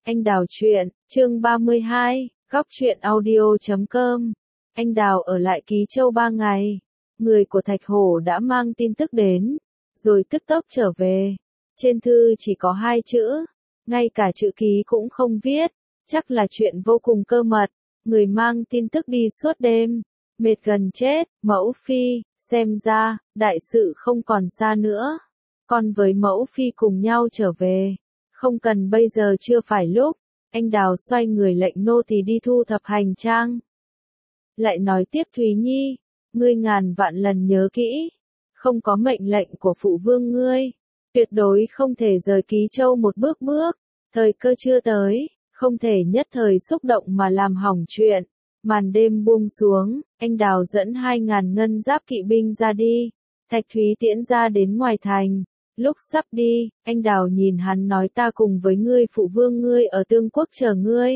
Anh Đào truyện, chương 32, góc truyện audio.com. Anh Đào ở lại Ký Châu 3 ngày. Người của Thạch Hổ đã mang tin tức đến, rồi tức tốc trở về. Trên thư chỉ có 2 chữ, ngay cả chữ ký cũng không viết, chắc là chuyện vô cùng cơ mật. Người mang tin tức đi suốt đêm, mệt gần chết, Mẫu Phi, xem ra, đại sự không còn xa nữa. Con với Mẫu Phi cùng nhau trở về. Không cần, bây giờ chưa phải lúc. Anh Đào xoay người lệnh nô tỳ đi thu thập hành trang. Lại nói tiếp, Thúy Nhi, ngươi ngàn vạn lần nhớ kỹ, không có mệnh lệnh của phụ vương ngươi, tuyệt đối không thể rời Ký Châu một bước. Thời cơ chưa tới, không thể nhất thời xúc động mà làm hỏng chuyện. Màn đêm buông xuống, anh Đào dẫn 2.000 ngân giáp kỵ binh ra đi. Thạch Thúy tiễn ra đến ngoài thành. Lúc sắp đi, anh Đào nhìn hắn nói, ta cùng với ngươi, phụ vương ngươi ở Tương Quốc chờ ngươi.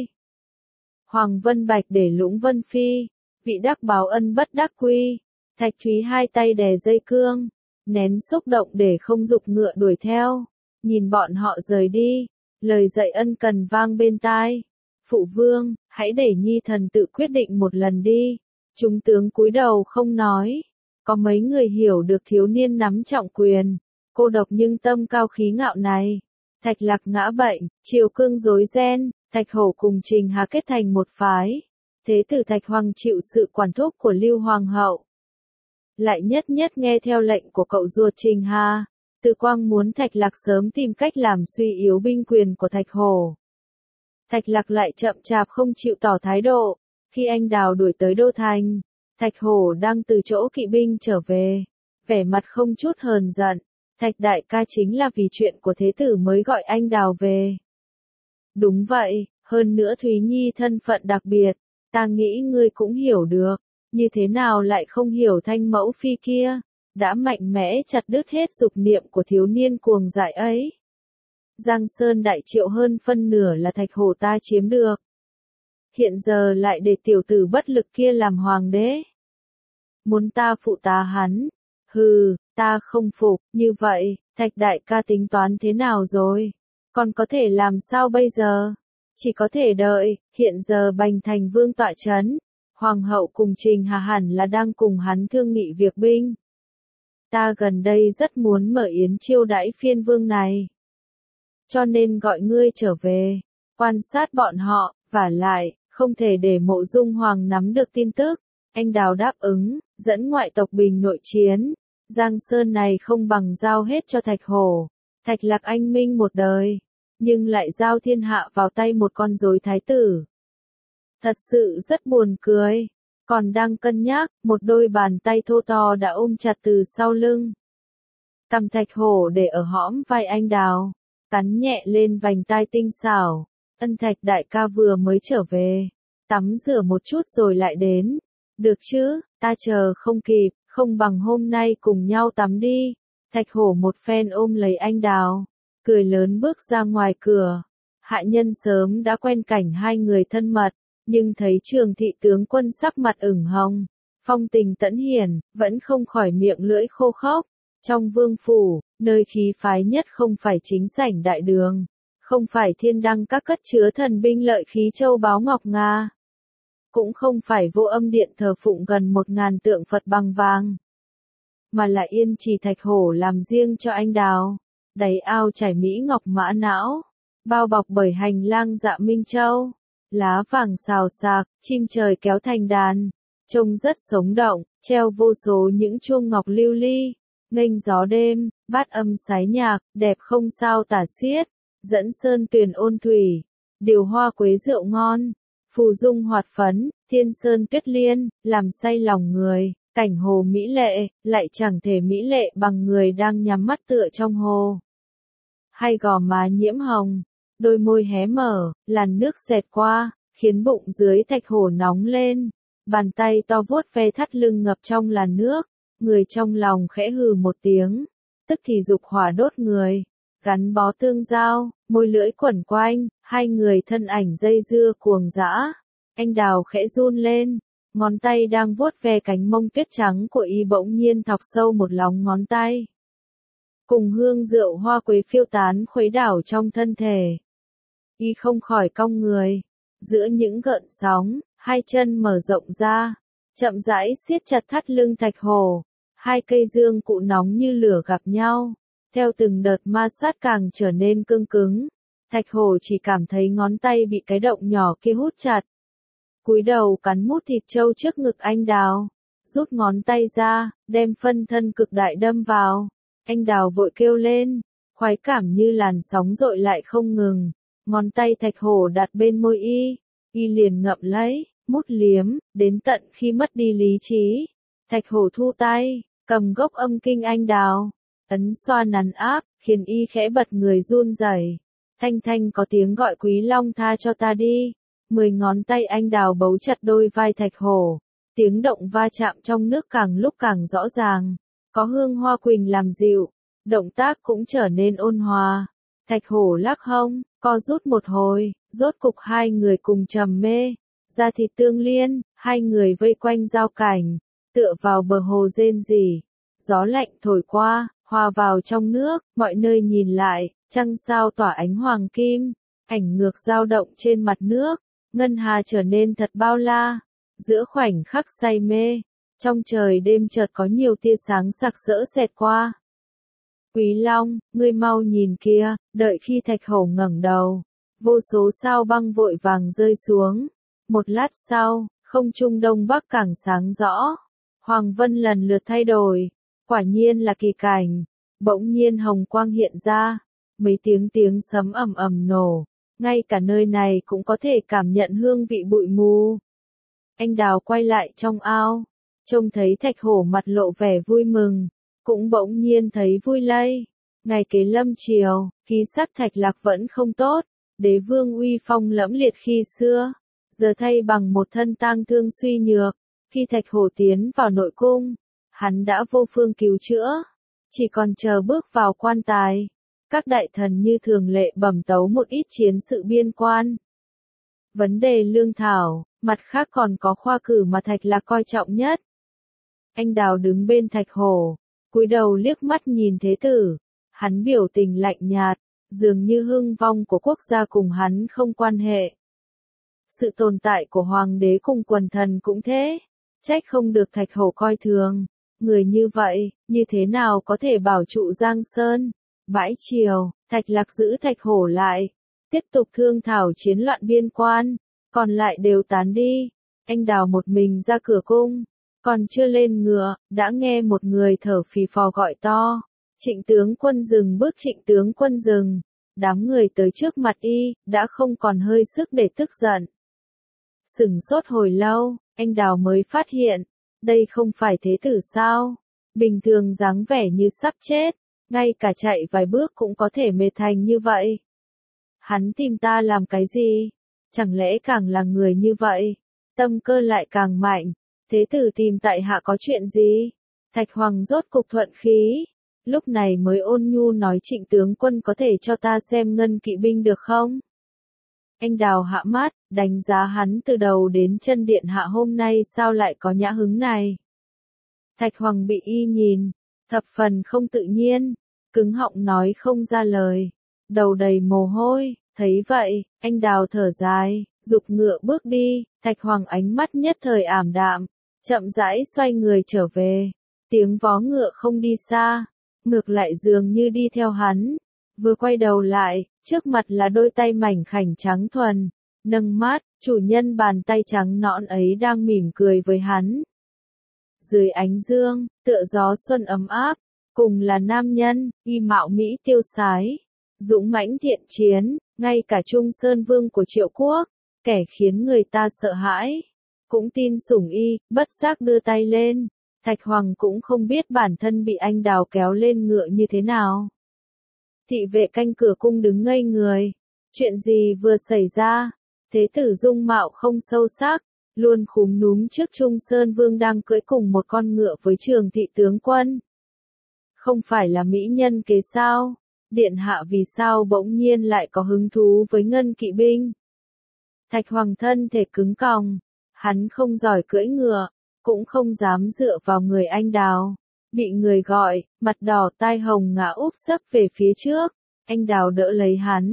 Hoàng Vân Bạch để Lũng Vân Phi, vị đắc báo ân bất đắc quy. Thạch Thúy hai tay đè dây cương, nén xúc động để không giục ngựa đuổi theo. Nhìn bọn họ rời đi, lời dạy ân cần vang bên tai. Phụ vương, hãy để nhi thần tự quyết định một lần đi. Chúng tướng cúi đầu không nói. Có mấy người hiểu được thiếu niên nắm trọng quyền, cô độc nhưng tâm cao khí ngạo này. Thạch Lạc ngã bệnh, Triều Cương rối ren, Thạch Hổ cùng Trình Hà kết thành một phái. Thế tử Thạch Hoàng chịu sự quản thúc của Lưu Hoàng hậu, lại nhất nghe theo lệnh của cậu ruột Trình Hà. Từ Quang muốn Thạch Lạc sớm tìm cách làm suy yếu binh quyền của Thạch Hổ. Thạch Lạc lại chậm chạp không chịu tỏ thái độ. Khi anh Đào đuổi tới đô thành, Thạch Hổ đang từ chỗ kỵ binh trở về, vẻ mặt không chút hờn giận. Thạch đại ca, chính là vì chuyện của thế tử mới gọi anh Đào về. Đúng vậy, hơn nữa Thúy Nhi thân phận đặc biệt, ta nghĩ ngươi cũng hiểu được, như thế nào lại không hiểu Thanh Mẫu Phi kia, đã mạnh mẽ chặt đứt hết dục niệm của thiếu niên cuồng dại ấy. Giang Sơn Đại Triệu hơn phân nửa là Thạch Hổ ta chiếm được. Hiện giờ lại để tiểu tử bất lực kia làm hoàng đế. Muốn ta phụ tá hắn? Hừ, ta không phục. Như vậy, Thạch đại ca tính toán thế nào rồi? Còn có thể làm sao bây giờ? Chỉ có thể đợi. Hiện giờ Bành Thành Vương tọa trấn, Hoàng hậu cùng Trình Hà hẳn là đang cùng hắn thương nghị việc binh. Ta gần đây rất muốn mở yến chiêu đãi phiên vương này, cho nên gọi ngươi trở về, quan sát bọn họ, vả lại, không thể để Mộ Dung Hoàng nắm được tin tức. Anh Đào đáp ứng, dẫn ngoại tộc bình nội chiến. Giang Sơn này không bằng giao hết cho Thạch Hổ. Thạch Lạc anh minh một đời, nhưng lại giao thiên hạ vào tay một con rối thái tử. Thật sự rất buồn cười. Còn đang cân nhắc, một đôi bàn tay thô to đã ôm chặt từ sau lưng. Cầm Thạch Hổ để ở hõm vai anh Đào, cắn nhẹ lên vành tai tinh xảo. Ân, Thạch đại ca vừa mới trở về, tắm rửa một chút rồi lại đến. Được chứ, ta chờ không kịp, không bằng hôm nay cùng nhau tắm đi. Thạch Hổ một phen ôm lấy anh Đào, cười lớn bước ra ngoài cửa. Hạ nhân sớm đã quen cảnh hai người thân mật, nhưng thấy Trường thị tướng quân sắc mặt ửng hồng, phong tình tẫn hiển, vẫn không khỏi miệng lưỡi khô khốc. Trong vương phủ, nơi khí phái nhất không phải chính sảnh đại đường, không phải thiên đăng các cất chứa thần binh lợi khí châu báu ngọc nga, cũng không phải Vô Âm điện thờ phụng gần 1.000 tượng Phật bằng vàng, mà là Yên Trì Thạch Hổ làm riêng cho anh Đào. Đáy ao trải mỹ ngọc mã não, bao bọc bởi hành lang dạ minh châu, lá vàng xào xạc, chim trời kéo thành đàn, trông rất sống động, treo vô số những chuông ngọc lưu ly, nghênh gió đêm, bát âm sái nhạc, đẹp không sao tả xiết, dẫn sơn tuyền ôn thủy, điều hoa quế rượu ngon, phù dung hoạt phấn, thiên sơn tuyết liên, làm say lòng người. Cảnh hồ mỹ lệ, lại chẳng thể mỹ lệ bằng người đang nhắm mắt tựa trong hồ. Hay gò má nhiễm hồng, đôi môi hé mở, làn nước xẹt qua, khiến bụng dưới Thạch Hổ nóng lên. Bàn tay to vuốt ve thắt lưng ngập trong làn nước, người trong lòng khẽ hừ một tiếng, tức thì dục hỏa đốt người, gắn bó tương giao, môi lưỡi quẩn quanh, hai người thân ảnh dây dưa cuồng dã. Anh Đào khẽ run lên. Ngón tay đang vuốt ve cánh mông tuyết trắng của y bỗng nhiên thọc sâu một lòng ngón tay. Cùng hương rượu hoa quế phiêu tán khuấy đảo trong thân thể. Y không khỏi cong người. Giữa những gợn sóng, hai chân mở rộng ra, chậm rãi siết chặt thắt lưng Thạch Hổ. Hai cây dương cụ nóng như lửa gặp nhau, theo từng đợt ma sát càng trở nên cương cứng. Thạch Hổ chỉ cảm thấy ngón tay bị cái động nhỏ kia hút chặt. Cúi đầu cắn mút thịt trâu trước ngực anh Đào, rút ngón tay ra, đem phân thân cực đại đâm vào. Anh Đào vội kêu lên, khoái cảm như làn sóng dội lại không ngừng. Ngón tay Thạch Hổ đặt bên môi y liền ngậm lấy, mút liếm, đến tận khi mất đi lý trí. Thạch Hổ thu tay, cầm gốc âm kinh anh Đào, ấn xoa nắn áp, khiến y khẽ bật người run rẩy. Thanh thanh có tiếng gọi Quý Long tha cho ta đi. 10 ngón tay anh Đào bấu chặt đôi vai Thạch Hổ. Tiếng động va chạm trong nước càng lúc càng rõ ràng. Có hương hoa quỳnh làm dịu. Động tác cũng trở nên ôn hòa. Thạch Hổ lắc hông, co rút một hồi, rốt cục hai người cùng trầm mê. Da thịt tương liên, hai người vây quanh giao cảnh, tựa vào bờ hồ rên rỉ. Gió lạnh thổi qua, hòa vào trong nước, mọi nơi nhìn lại, trăng sao tỏa ánh hoàng kim, ảnh ngược dao động trên mặt nước, ngân hà trở nên thật bao la. Giữa khoảnh khắc say mê, trong trời đêm chợt có nhiều tia sáng sặc sỡ xẹt qua. Quý Long, ngươi mau nhìn kia, đợi khi Thạch Hổ ngẩng đầu, vô số sao băng vội vàng rơi xuống. Một lát sau, không trung đông bắc càng sáng rõ, hoàng vân lần lượt thay đổi, quả nhiên là kỳ cảnh. Bỗng nhiên hồng quang hiện ra, mấy tiếng sấm ầm ầm nổ, ngay cả nơi này cũng có thể cảm nhận hương vị bụi mù. Anh Đào quay lại trong ao, trông thấy Thạch Hổ mặt lộ vẻ vui mừng, cũng bỗng nhiên thấy vui lây. Ngày kế lâm chiều, khí sắc Thạch Lạc vẫn không tốt, đế vương uy phong lẫm liệt khi xưa, giờ thay bằng một thân tang thương suy nhược. Khi Thạch Hổ tiến vào nội cung, hắn đã vô phương cứu chữa, chỉ còn chờ bước vào quan tài. Các đại thần như thường lệ bẩm tấu một ít chiến sự biên quan. Vấn đề lương thảo, mặt khác còn có khoa cử mà Thạch Lạc coi trọng nhất. Anh Đào đứng bên Thạch Hổ, cúi đầu liếc mắt nhìn thế tử, hắn biểu tình lạnh nhạt, dường như hưng vong của quốc gia cùng hắn không quan hệ. Sự tồn tại của hoàng đế cùng quần thần cũng thế, trách không được Thạch Hổ coi thường. Người như vậy, như thế nào có thể bảo trụ Giang Sơn? Bãi chiều, Thạch Lạc giữ Thạch Hổ lại, tiếp tục thương thảo chiến loạn biên quan, còn lại đều tán đi. Anh Đào một mình ra cửa cung, còn chưa lên ngựa, đã nghe một người thở phì phò gọi to. Trịnh tướng quân dừng bước, Trịnh tướng quân dừng. Đám người tới trước mặt y, đã không còn hơi sức để tức giận. Sửng sốt hồi lâu, anh Đào mới phát hiện, đây không phải thế tử sao? Bình thường dáng vẻ như sắp chết, ngay cả chạy vài bước cũng có thể mệt thành như vậy. Hắn tìm ta làm cái gì? Chẳng lẽ càng là người như vậy, tâm cơ lại càng mạnh? Thế tử tìm tại hạ có chuyện gì? Thạch Hoàng rốt cục thuận khí, lúc này mới ôn nhu nói Trịnh tướng quân có thể cho ta xem ngân kỵ binh được không? Anh Đào hạ mắt, đánh giá hắn từ đầu đến chân điện hạ hôm nay sao lại có nhã hứng này. Thạch Hoàng bị y nhìn, thập phần không tự nhiên, cứng họng nói không ra lời, đầu đầy mồ hôi. Thấy vậy, anh Đào thở dài, giục ngựa bước đi. Thạch Hoàng ánh mắt nhất thời ảm đạm, chậm rãi xoay người trở về. Tiếng vó ngựa không đi xa, ngược lại dường như đi theo hắn. Vừa quay đầu lại, trước mặt là đôi tay mảnh khảnh trắng thuần, nâng mát, chủ nhân bàn tay trắng nõn ấy đang mỉm cười với hắn. Dưới ánh dương, tựa gió xuân ấm áp, cùng là nam nhân, y mạo mỹ tiêu sái, dũng mãnh thiện chiến, ngay cả Trung Sơn Vương của Triệu Quốc, kẻ khiến người ta sợ hãi, cũng tin sủng y, bất giác đưa tay lên. Thạch Hoàng cũng không biết bản thân bị anh Đào kéo lên ngựa như thế nào. Thị vệ canh cửa cung đứng ngây người. Chuyện gì vừa xảy ra? Thế tử dung mạo không sâu sắc, luôn khúm núm trước Trung Sơn Vương đang cưỡi cùng một con ngựa với Trường thị tướng quân. Không phải là mỹ nhân kế sao? Điện hạ vì sao bỗng nhiên lại có hứng thú với ngân kỵ binh? Thạch Hoàng thân thể cứng còng, hắn không giỏi cưỡi ngựa, cũng không dám dựa vào người anh Đào. Bị người gọi, mặt đỏ tai hồng ngã úp sấp về phía trước, anh Đào đỡ lấy hắn,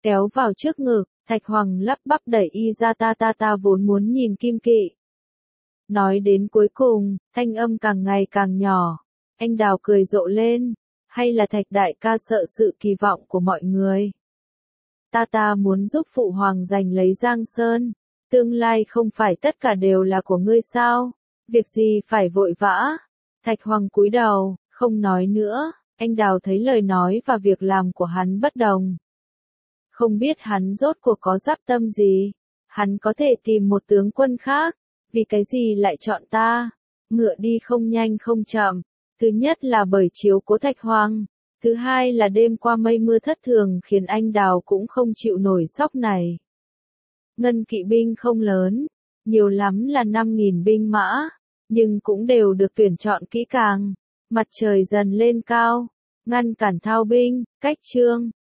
kéo vào trước ngực, Thạch Hoàng lắp bắp đẩy y ra ta vốn muốn nhìn Kim Kỵ. Nói đến cuối cùng, thanh âm càng ngày càng nhỏ, anh Đào cười rộ lên, hay là Thạch đại ca sợ sự kỳ vọng của mọi người. Ta muốn giúp phụ hoàng giành lấy Giang Sơn, tương lai không phải tất cả đều là của ngươi sao, việc gì phải vội vã. Thạch Hoàng cúi đầu, không nói nữa, anh Đào thấy lời nói và việc làm của hắn bất đồng. Không biết hắn rốt cuộc có dáp tâm gì, hắn có thể tìm một tướng quân khác, vì cái gì lại chọn ta, ngựa đi không nhanh không chậm, thứ nhất là bởi chiếu cố Thạch Hoàng, thứ hai là đêm qua mây mưa thất thường khiến anh Đào cũng không chịu nổi sóc này. Ngân kỵ binh không lớn, nhiều lắm là 5.000 binh mã, nhưng cũng đều được tuyển chọn kỹ càng. Mặt trời dần lên cao, ngăn cản thao binh, cách trương,